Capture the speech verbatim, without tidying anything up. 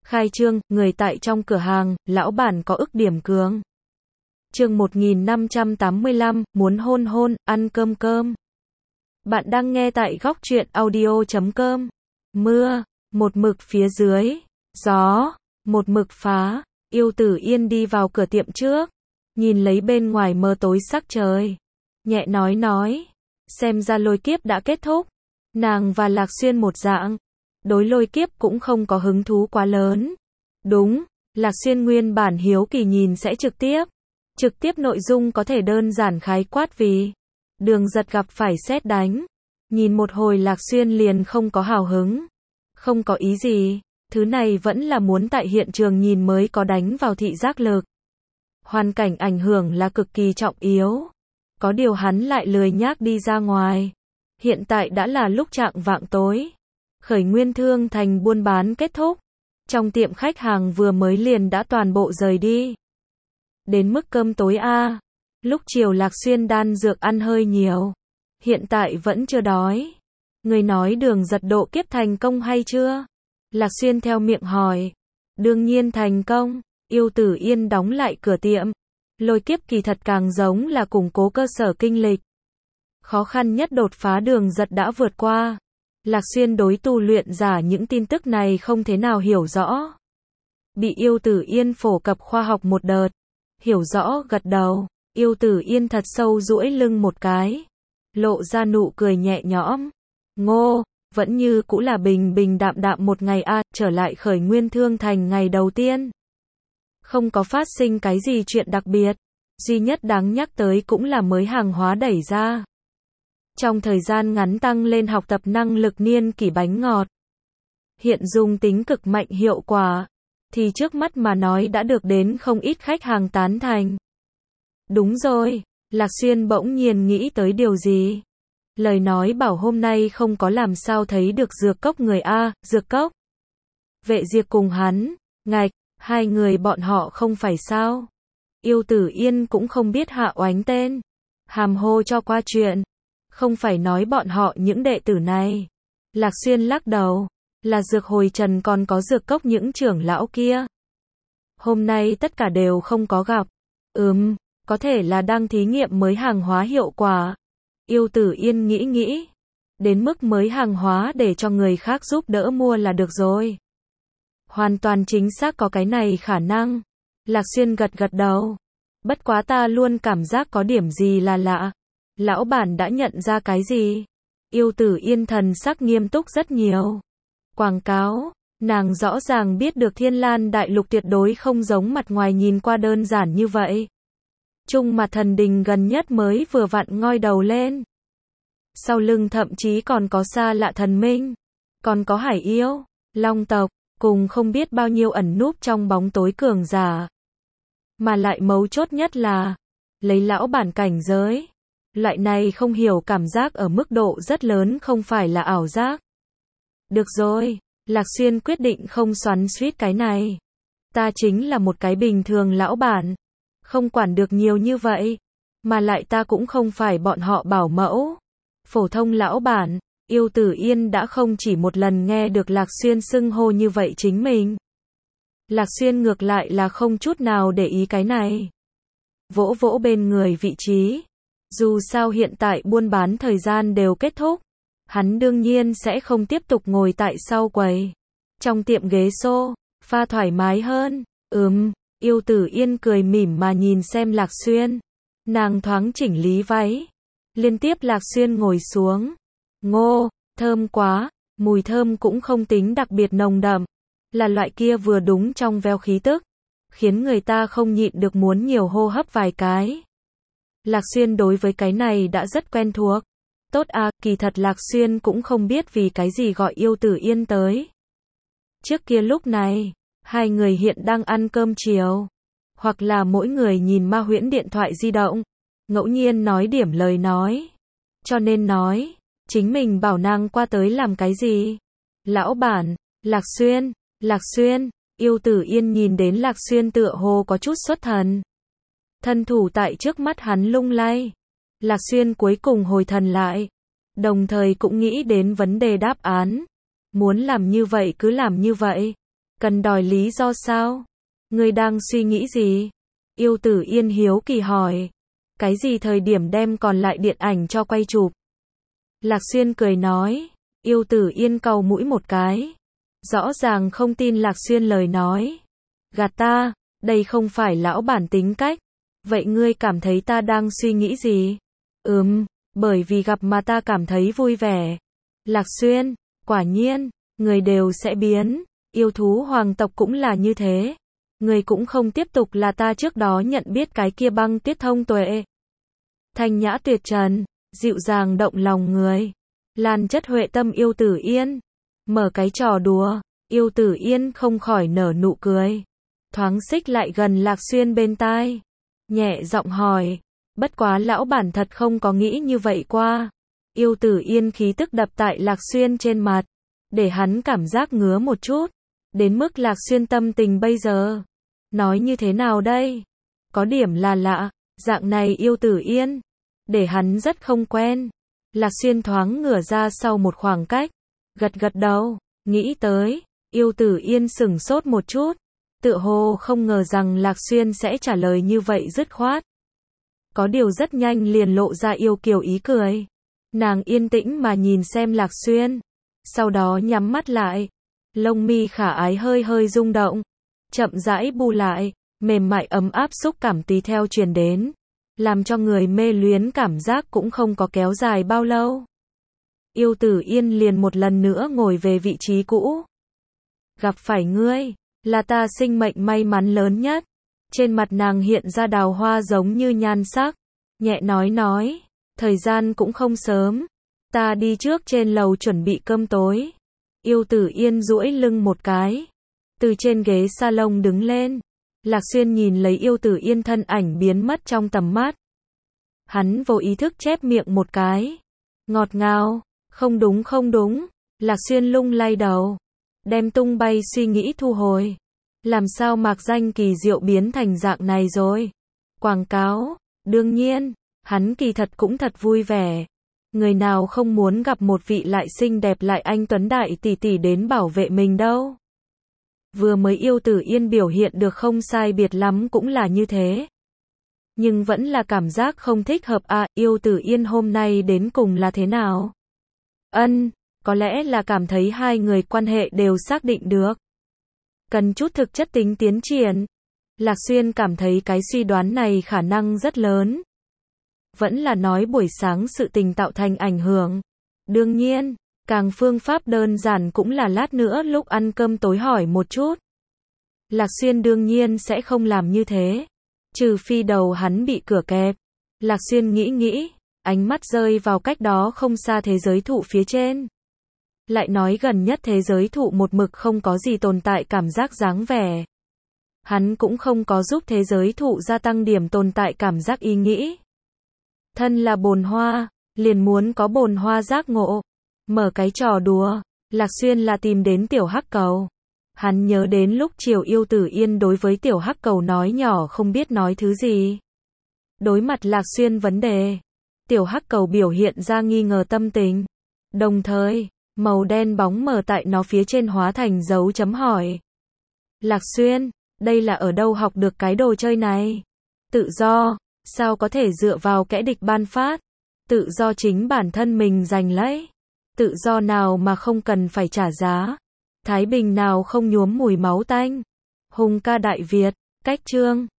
Khai trương, người tại trong cửa hàng, lão bản có ức điểm cường. Chương một nghìn năm trăm tám mươi lăm, muốn hôn hôn, ăn cơm cơm. Bạn đang nghe tại góc truyện audio chấm com. Mưa, một mực phía dưới. Gió, một mực phá. Yêu Tử Yên đi vào cửa tiệm trước. Nhìn lấy bên ngoài mờ tối sắc trời. Nhẹ nói nói. Xem ra lôi kiếp đã kết thúc. Nàng và Lạc Xuyên một dạng. Đối lôi kiếp cũng không có hứng thú quá lớn. Đúng, Lạc Xuyên nguyên bản hiếu kỳ nhìn sẽ trực tiếp. Trực tiếp nội dung có thể đơn giản khái quát vì Đường Giật gặp phải sét đánh. Nhìn một hồi Lạc Xuyên liền không có hào hứng. Không có ý gì, thứ này vẫn là muốn tại hiện trường nhìn mới có đánh vào thị giác lực. Hoàn cảnh ảnh hưởng là cực kỳ trọng yếu. Có điều hắn lại lười nhác đi ra ngoài. Hiện tại đã là lúc chạng vạng tối. Khởi Nguyên Thương Thành buôn bán kết thúc. Trong tiệm khách hàng vừa mới liền đã toàn bộ rời đi. Đến mức cơm tối a, lúc chiều Lạc Xuyên đan dược ăn hơi nhiều. Hiện tại vẫn chưa đói. Người nói Đường Giật độ kiếp thành công hay chưa? Lạc Xuyên theo miệng hỏi. Đương nhiên thành công. Yêu Tử Yên đóng lại cửa tiệm. Lôi kiếp kỳ thật càng giống là củng cố cơ sở kinh lịch. Khó khăn nhất đột phá Đường Giật đã vượt qua. Lạc Xuyên đối tu luyện giả những tin tức này không thế nào hiểu rõ. Bị Yêu Tử Yên phổ cập khoa học một đợt. Hiểu rõ gật đầu. Yêu Tử Yên thật sâu duỗi lưng một cái. Lộ ra nụ cười nhẹ nhõm. Ngô, vẫn như cũ là bình bình đạm đạm một ngày a, trở lại Khởi Nguyên Thương Thành ngày đầu tiên. Không có phát sinh cái gì chuyện đặc biệt. Duy nhất đáng nhắc tới cũng là mới hàng hóa đẩy ra. Trong thời gian ngắn tăng lên học tập năng lực niên kỷ bánh ngọt. Hiện dùng tính cực mạnh hiệu quả. Thì trước mắt mà nói đã được đến không ít khách hàng tán thành. Đúng rồi, Lạc Xuyên bỗng nhiên nghĩ tới điều gì. Lời nói bảo hôm nay không có làm sao thấy được Dược Cốc người a, Dược Cốc. Vệ Diệp cùng hắn, ngạch, hai người bọn họ không phải sao. Yêu Tử Yên cũng không biết Hạ Oánh tên. Hàm hô cho qua chuyện. Không phải nói bọn họ những đệ tử này. Lạc Xuyên lắc đầu. Là Dược Hồi Trần còn có Dược Cốc những trưởng lão kia. Hôm nay tất cả đều không có gặp. Ừm, có thể là đang thí nghiệm mới hàng hóa hiệu quả. Yêu Tử Yên nghĩ nghĩ. Đến mức mới hàng hóa để cho người khác giúp đỡ mua là được rồi. Hoàn toàn chính xác có cái này khả năng. Lạc Xuyên gật gật đầu. Bất quá ta luôn cảm giác có điểm gì là lạ. Lão bản đã nhận ra cái gì? Yêu Tử Yên thần sắc nghiêm túc rất nhiều. Quảng cáo, nàng rõ ràng biết được Thiên Lan Đại Lục tuyệt đối không giống mặt ngoài nhìn qua đơn giản như vậy. Trung Mặt Thần Đình gần nhất mới vừa vặn ngoi đầu lên. Sau lưng thậm chí còn có Xa Lạ Thần Minh, còn có Hải Yêu, Long tộc, cùng không biết bao nhiêu ẩn núp trong bóng tối cường giả. Mà lại mấu chốt nhất là, lấy lão bản cảnh giới. Loại này không hiểu cảm giác ở mức độ rất lớn không phải là ảo giác. Được rồi, Lạc Xuyên quyết định không xoắn xuýt cái này. Ta chính là một cái bình thường lão bản. Không quản được nhiều như vậy. Mà lại ta cũng không phải bọn họ bảo mẫu. Phổ thông lão bản, Yêu Tử Yên đã không chỉ một lần nghe được Lạc Xuyên xưng hô như vậy chính mình. Lạc Xuyên ngược lại là không chút nào để ý cái này. Vỗ vỗ bên người vị trí. Dù sao hiện tại buôn bán thời gian đều kết thúc. Hắn đương nhiên sẽ không tiếp tục ngồi tại sau quầy. Trong tiệm ghế xô, pha thoải mái hơn. Ừm, Yêu Tử Yên cười mỉm mà nhìn xem Lạc Xuyên. Nàng thoáng chỉnh lý váy. Liên tiếp Lạc Xuyên ngồi xuống. Ngô, thơm quá. Mùi thơm cũng không tính đặc biệt nồng đậm. Là loại kia vừa đúng trong veo khí tức. Khiến người ta không nhịn được muốn nhiều hô hấp vài cái. Lạc Xuyên đối với cái này đã rất quen thuộc. Tốt à, kỳ thật Lạc Xuyên cũng không biết vì cái gì gọi Yêu Tử Yên tới. Trước kia lúc này, hai người hiện đang ăn cơm chiều. Hoặc là mỗi người nhìn ma huyễn điện thoại di động. Ngẫu nhiên nói điểm lời nói. Cho nên nói, chính mình bảo nàng qua tới làm cái gì? Lão bản, Lạc Xuyên, Lạc Xuyên, Yêu Tử Yên nhìn đến Lạc Xuyên tựa hồ có chút xuất thần. Thân thủ tại trước mắt hắn lung lay. Lạc Xuyên cuối cùng hồi thần lại. Đồng thời cũng nghĩ đến vấn đề đáp án. Muốn làm như vậy cứ làm như vậy. Cần đòi lý do sao? Ngươi đang suy nghĩ gì? Yêu Tử Yên hiếu kỳ hỏi. Cái gì thời điểm đem còn lại điện ảnh cho quay chụp? Lạc Xuyên cười nói. Yêu Tử Yên cau mũi một cái. Rõ ràng không tin Lạc Xuyên lời nói. Gạt ta, đây không phải lão bản tính cách. Vậy ngươi cảm thấy ta đang suy nghĩ gì? Ừm, bởi vì gặp mà ta cảm thấy vui vẻ. Lạc Xuyên, quả nhiên, người đều sẽ biến. Yêu thú hoàng tộc cũng là như thế. Người cũng không tiếp tục là ta trước đó nhận biết cái kia Băng Tuyết thông tuệ. Thanh nhã tuyệt trần, dịu dàng động lòng người. Lan chất huệ tâm Yêu Tử Yên. Mở cái trò đùa, Yêu Tử Yên không khỏi nở nụ cười. Thoáng xích lại gần Lạc Xuyên bên tai. Nhẹ giọng hỏi. Bất quá lão bản thật không có nghĩ như vậy qua. Yêu Tử Yên khí tức đập tại Lạc Xuyên trên mặt. Để hắn cảm giác ngứa một chút. Đến mức Lạc Xuyên tâm tình bây giờ. Nói như thế nào đây? Có điểm là lạ. Dạng này Yêu Tử Yên. Để hắn rất không quen. Lạc Xuyên thoáng ngửa ra sau một khoảng cách. Gật gật đầu. Nghĩ tới. Yêu Tử Yên sửng sốt một chút. Tựa hồ không ngờ rằng Lạc Xuyên sẽ trả lời như vậy dứt khoát. Có điều rất nhanh liền lộ ra yêu kiều ý cười. Nàng yên tĩnh mà nhìn xem Lạc Xuyên. Sau đó nhắm mắt lại. Lông mi khả ái hơi hơi rung động. Chậm rãi bu lại. Mềm mại ấm áp xúc cảm tùy theo truyền đến. Làm cho người mê luyến cảm giác cũng không có kéo dài bao lâu. Yêu Tử Yên liền một lần nữa ngồi về vị trí cũ. Gặp phải ngươi, là ta sinh mệnh may mắn lớn nhất. Trên mặt nàng hiện ra đào hoa giống như nhan sắc. Nhẹ nói nói, thời gian cũng không sớm. Ta đi trước trên lầu chuẩn bị cơm tối. Yêu Tử Yên duỗi lưng một cái. Từ trên ghế salon đứng lên. Lạc Xuyên nhìn lấy Yêu Tử Yên thân ảnh biến mất trong tầm mắt. Hắn vô ý thức chép miệng một cái. Ngọt ngào, không đúng không đúng. Lạc Xuyên lung lay đầu. Đem tung bay suy nghĩ thu hồi. Làm sao mạc danh kỳ diệu biến thành dạng này rồi? Quảng cáo, đương nhiên, hắn kỳ thật cũng thật vui vẻ. Người nào không muốn gặp một vị lại xinh đẹp lại anh tuấn đại tỷ tỷ đến bảo vệ mình đâu. Vừa mới Yêu Tử Yên biểu hiện được không sai biệt lắm cũng là như thế. Nhưng vẫn là cảm giác không thích hợp à, Yêu Tử Yên hôm nay đến cùng là thế nào? Ân, có lẽ là cảm thấy hai người quan hệ đều xác định được. Cần chút thực chất tính tiến triển. Lạc Xuyên cảm thấy cái suy đoán này khả năng rất lớn. Vẫn là nói buổi sáng sự tình tạo thành ảnh hưởng. Đương nhiên, càng phương pháp đơn giản cũng là lát nữa lúc ăn cơm tối hỏi một chút. Lạc Xuyên đương nhiên sẽ không làm như thế. Trừ phi đầu hắn bị cửa kẹp. Lạc Xuyên nghĩ nghĩ, ánh mắt rơi vào cách đó không xa thế giới thụ phía trên. Lại nói gần nhất thế giới thụ một mực không có gì tồn tại cảm giác dáng vẻ. Hắn cũng không có giúp thế giới thụ gia tăng điểm tồn tại cảm giác ý nghĩ. Thân là bồn hoa, liền muốn có bồn hoa giác ngộ. Mở cái trò đùa, Lạc Xuyên là tìm đến tiểu hắc cầu. Hắn nhớ đến lúc chiều Yêu Tử Yên đối với tiểu hắc cầu nói nhỏ không biết nói thứ gì. Đối mặt Lạc Xuyên vấn đề, tiểu hắc cầu biểu hiện ra nghi ngờ tâm tình. Đồng thời, màu đen bóng mờ tại nó phía trên hóa thành dấu chấm hỏi. Lạc Xuyên, đây là ở đâu học được cái đồ chơi này? Tự do, sao có thể dựa vào kẻ địch ban phát? Tự do chính bản thân mình giành lấy. Tự do nào mà không cần phải trả giá? Thái bình nào không nhuốm mùi máu tanh? Hùng ca Đại Việt, cách chương